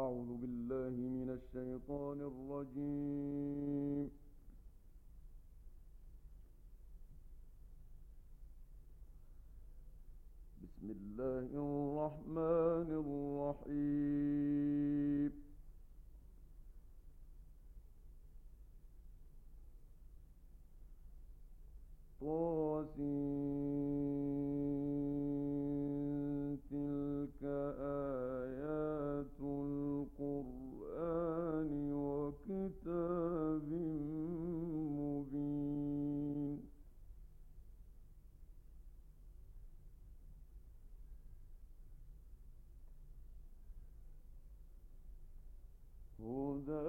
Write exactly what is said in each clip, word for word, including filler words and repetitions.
أعوذ بالله من الشيطان الرجيم. بسم الله الرحمن الرحيم. طاسين تلك آيات القرآن وكتاب مبين. هدى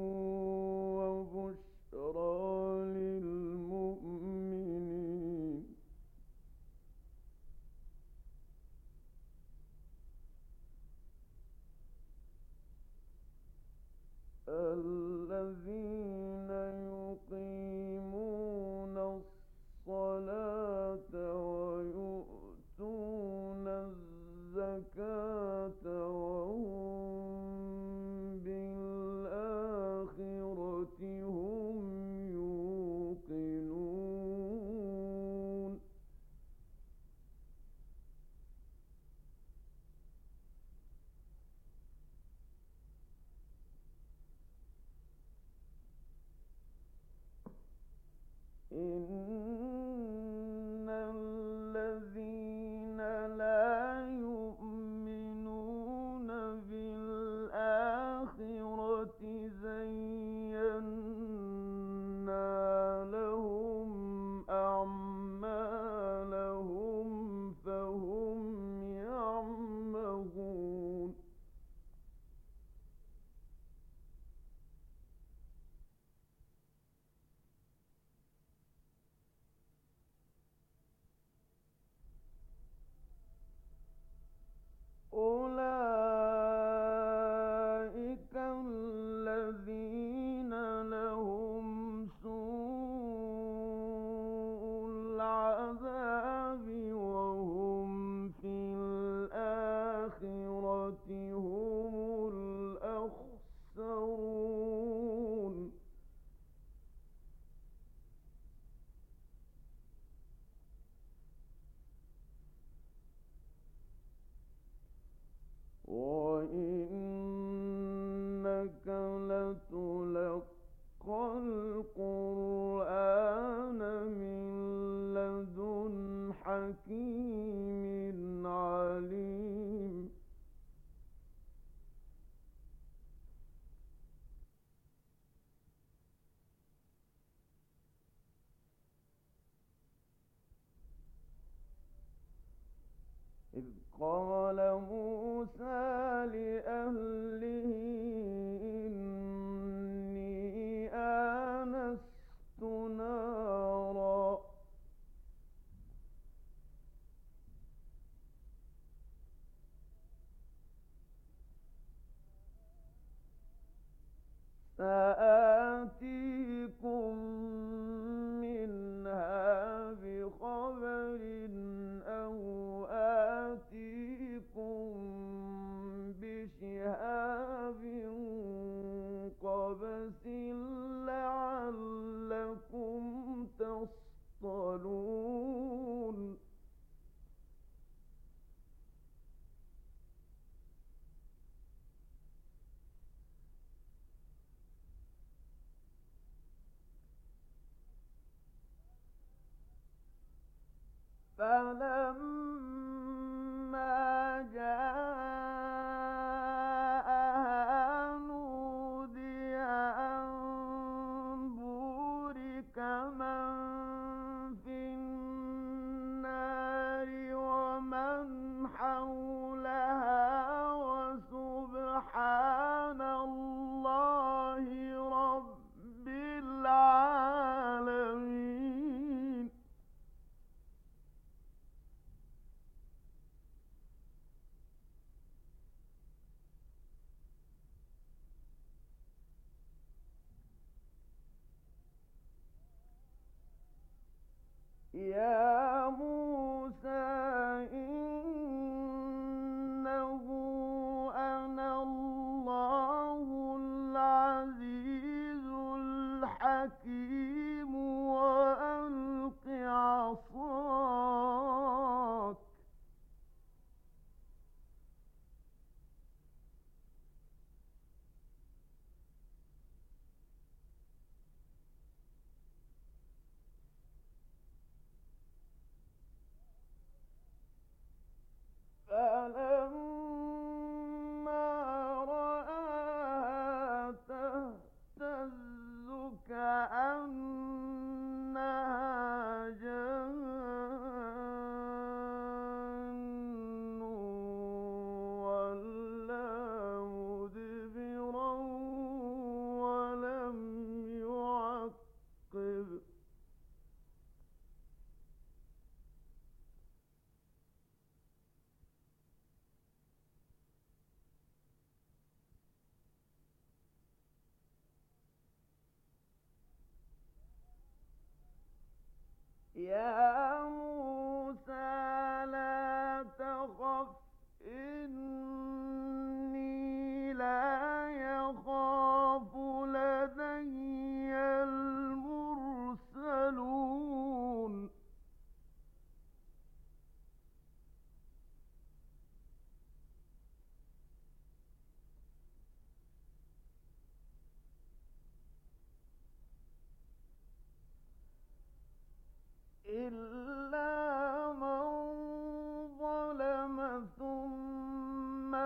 وبشرى للمؤمنين. الذين يقيمون الصلاة ويؤتون الزكاة وهم بالآخرة هم يوقنون. إن الذين لا يؤمنون بالآخرة زينا لهم أعمالهم فهم يعمهون. أولئك الذين لهم سوء العذاب وهم في الآخرة هم الأخسرون. وإنك لتلقى القرآن من لدن حكيم عليم. إذ قال موسى لأهله إني آنست نارا سآتيكم منها بخبر أو آتيكم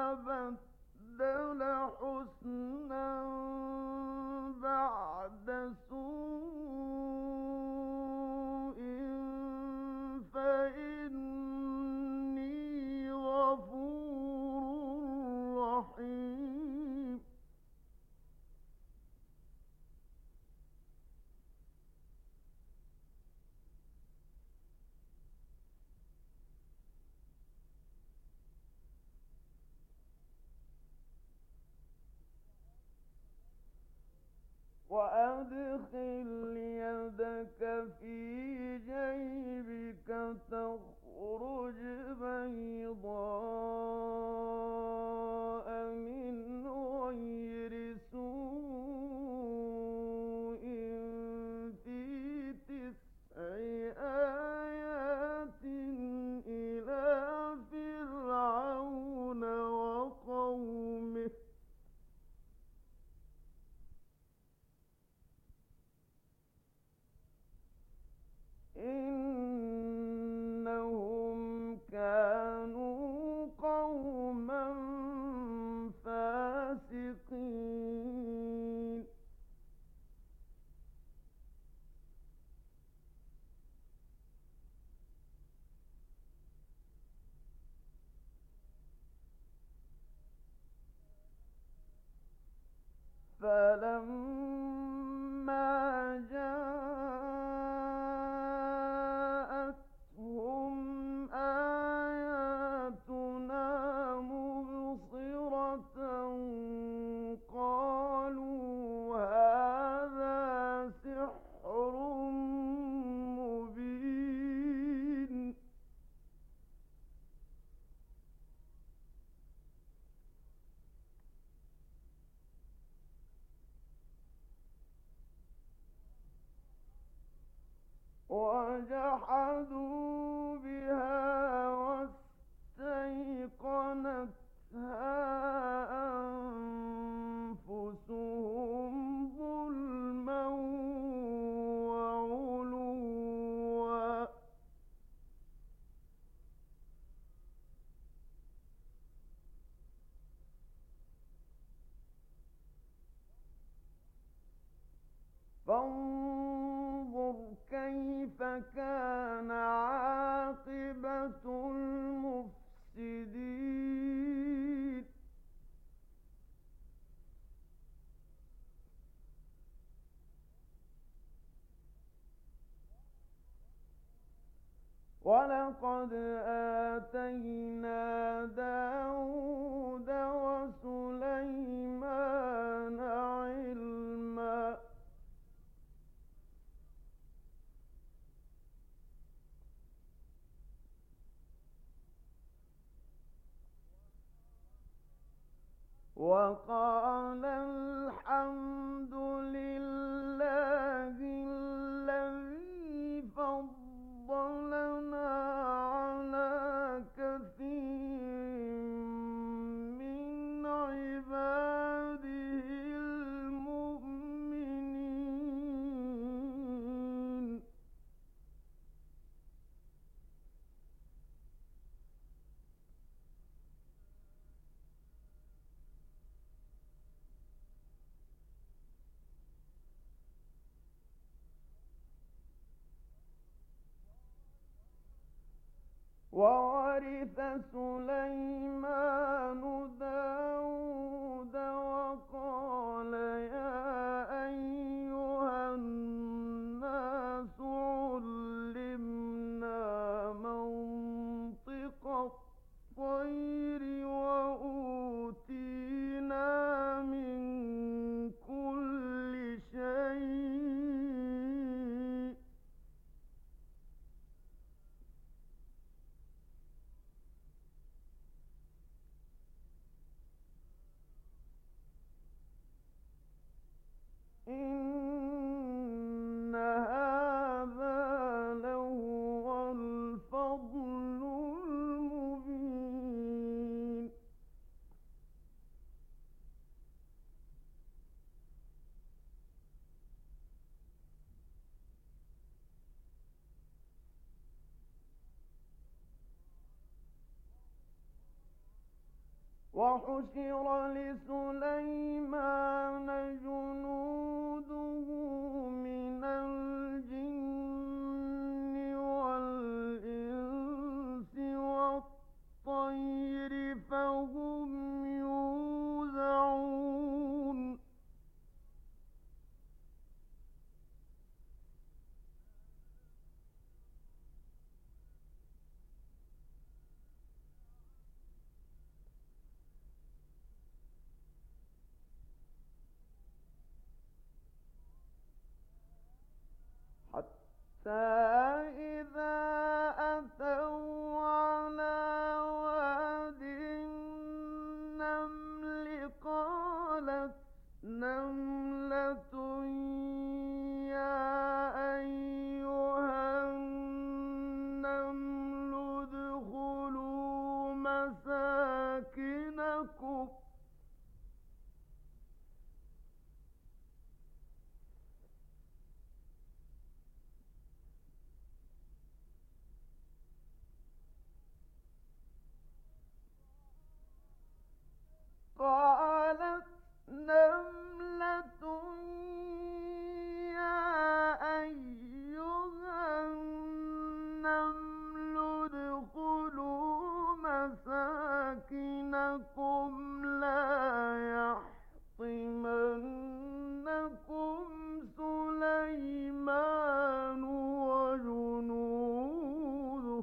بدل حسنا بعد سوء فإني غفور رحيم. وأدخل يدك في جيبك تخرج بيضاء من غير سوء في تسع آيات إلى فرعون وقومه إنهم كانوا قوما فاسقين. فلما جاءتهم آياتنا مبصرة قالوا هذا سحر مبين. وجحدوا بها واستيقنتها أنفسهم ظلما وعلوا فانظر كيف كان عاقبة المفسدين. ولقد آتينا داود وسليمان علما وقال الحمد لله الذي فضلنا على كثير من عباده المؤمنين. وورث سليمان داود وقال يا أيها الناس علمنا منطق الطير وأوتينا من كل شيء إن هذا لهو الفضل المبين. وحشر لسليمان جنوده من الجن والإنس والطير فهم يوزعون حتى إذا أتوا على واد النمل قالت نملة يا أيها النمل ادخلوا مساكنكم قالت نملة يا أيها النمل ادخلوا مساكنكم لا يحطمنكم سليمان وجنوده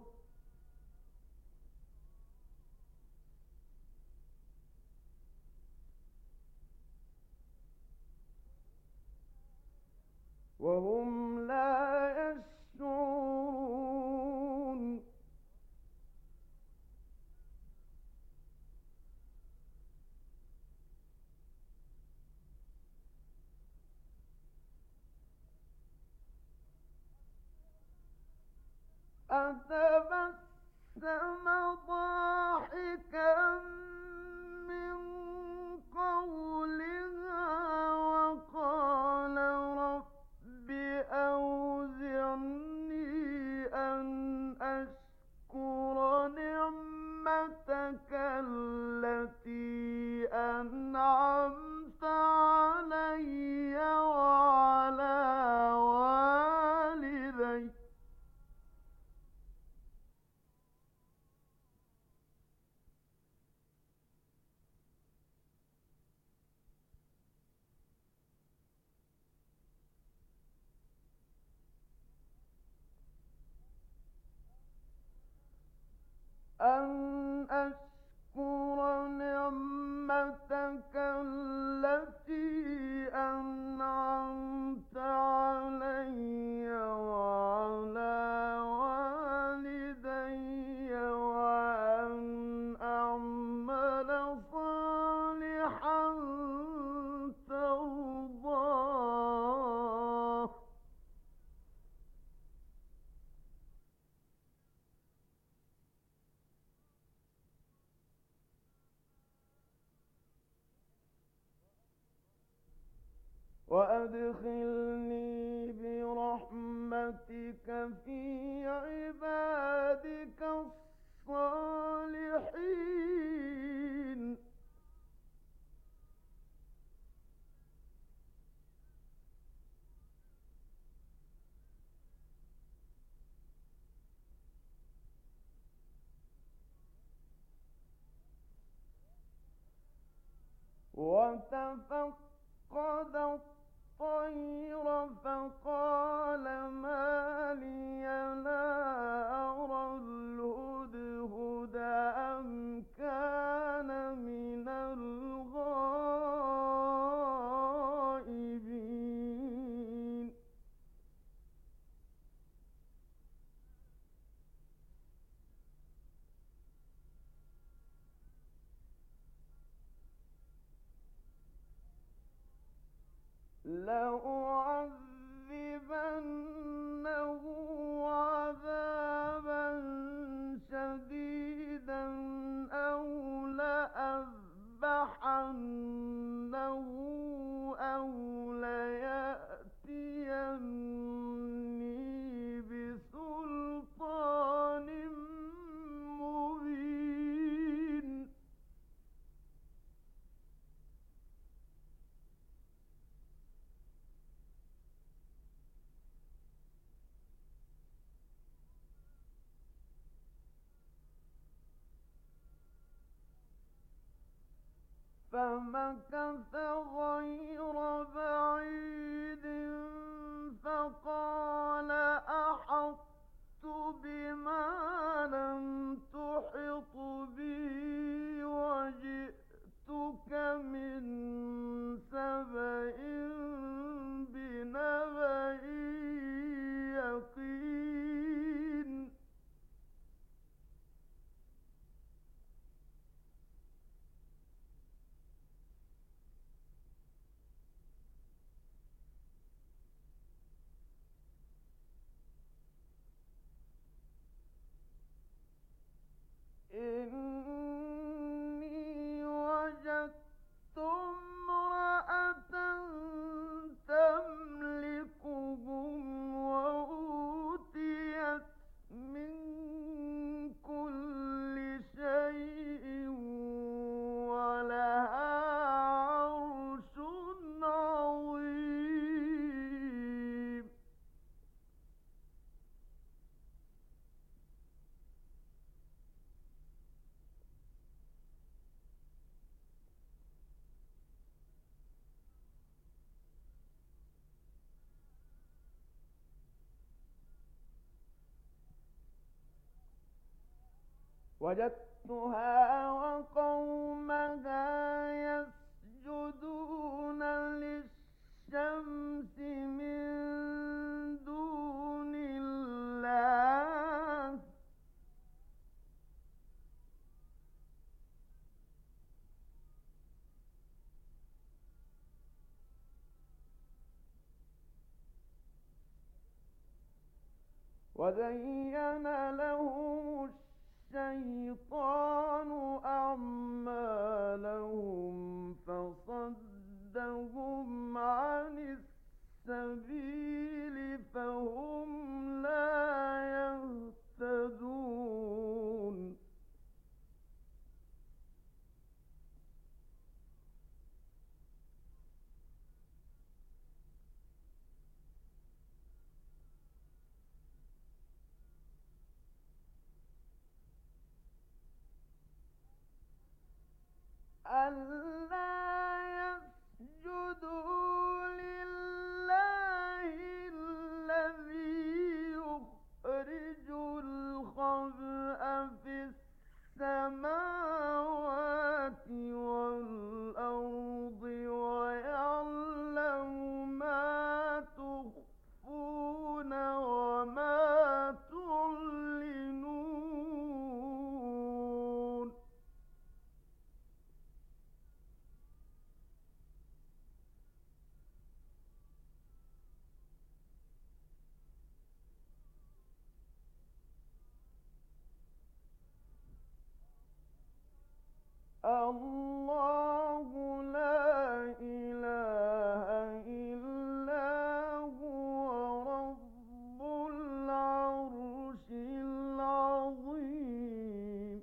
وهم لا يشعرون أتبسم ضاحكا من قولها وقال رب أوزعني أن أشكر نعمتك التي أنعمت علي وعلى والدي أن أشكر نعمتك التي أنعمت علي وعلى والدي وأن أعمل صالحا ترضاه وأدخلني برحمتك في عبادك الصالحين وتفقد الطير فقال ما لي لا أرى الهدهد أم كان من الغائبين لأعذبنه فمكث غير بعيد فقال أحطت بما لم تحط به وجئتك من سبأ بنبأ يقين. إني وجدت امرأة تملكهم وأوتيت من كل شيء ولها عرش عظيم. وجدتها وقومها يسجدون للشمس من دون الله وزين لهم الشيطان أعمالهم فصدهم عن السبيل فهم لا يهتدون. ألا يسجدوا لله الذي يخرج الخبأ في السماوات والأرض ويعلم ما تخفون وما تعلنون. الله لا إله إلا هو رب العرش العظيم.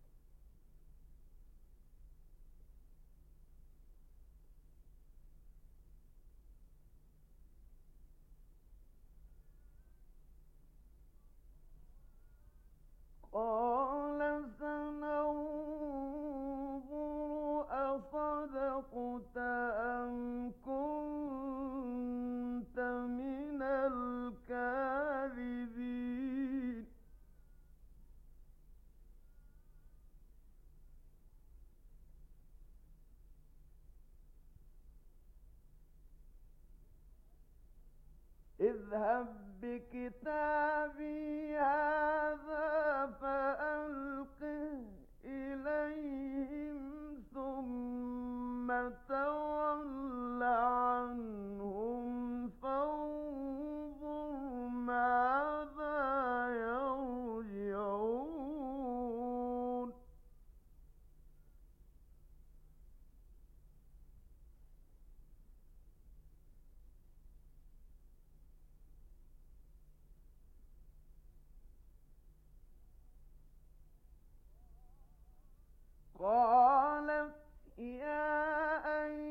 قال سننظر أصدقت أم كنت من الكاذبين. اذهب بكتابي هذا فألقه إليهم ثم تول عنهم فانظر ماذا يرجعون. قالت يا أيها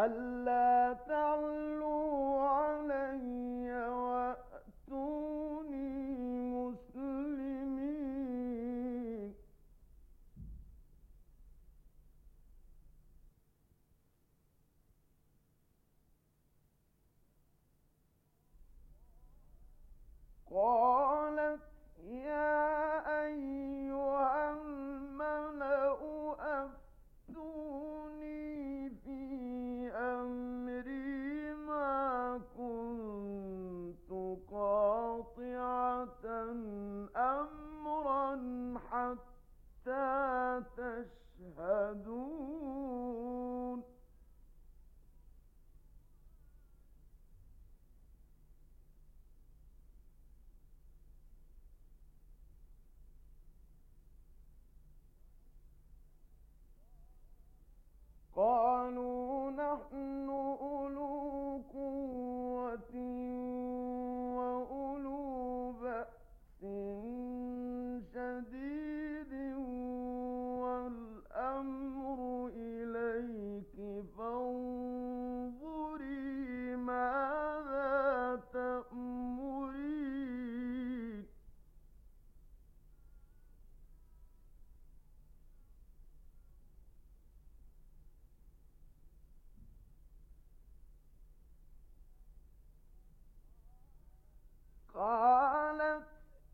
ألا تعلوا علي وأتوني مسلمين. قالت يا أيها الملأ أفتوني في أمري ما كنت قاطعة أمرا حتى تشهدون. قالوا نحن أولو قوة وأولو بأس شديد والأمر إليك فانظري ماذا تأمرين. قالت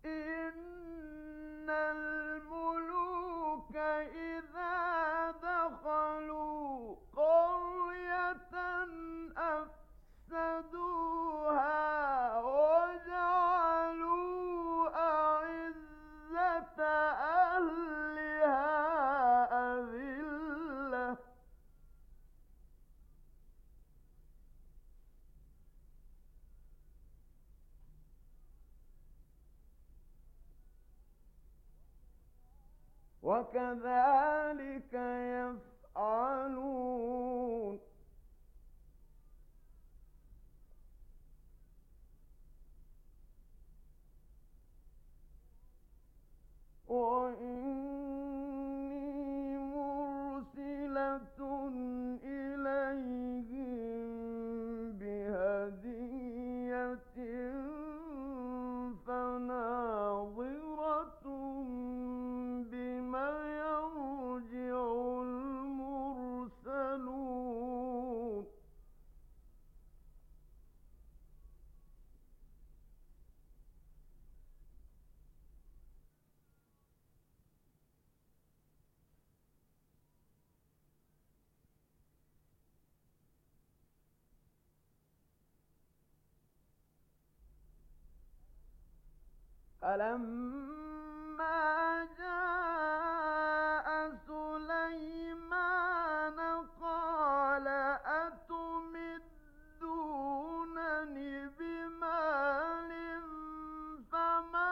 إن الملوك إذا دخلوا قرية أفسدوها وجعلوا أعزة أهلها أذلة. وكذلك يفعلون. وإني مرسلة إليهم بهدية فناظرة بما يرجع المرسلون. فلما جاء سليمان قال أتمدونني بمال فما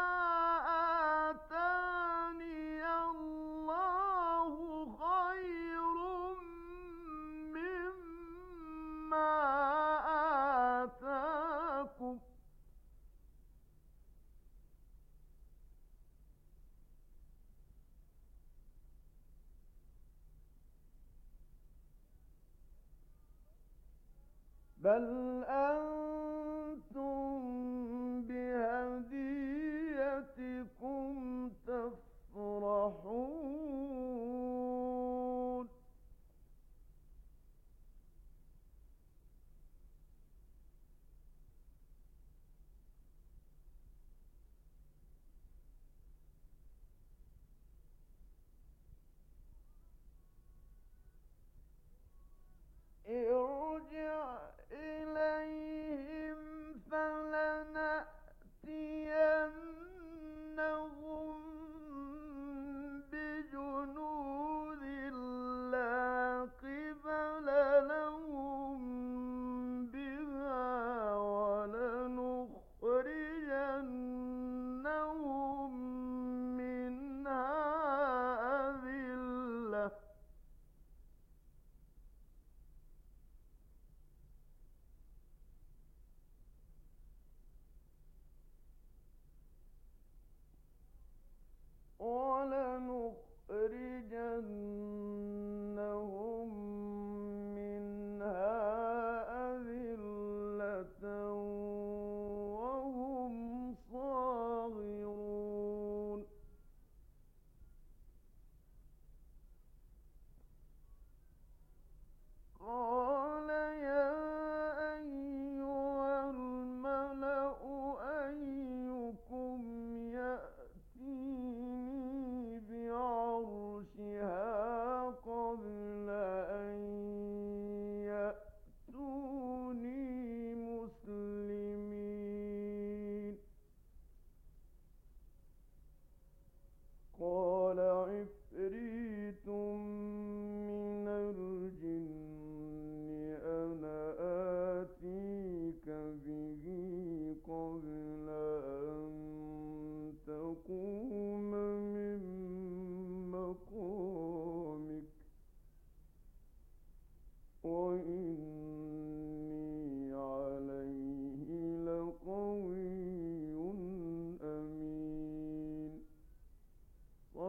آتاني الله خير مما آتاكم بل أنتم بهديتكم تفرحون. ارجع إلي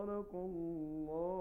صدق الله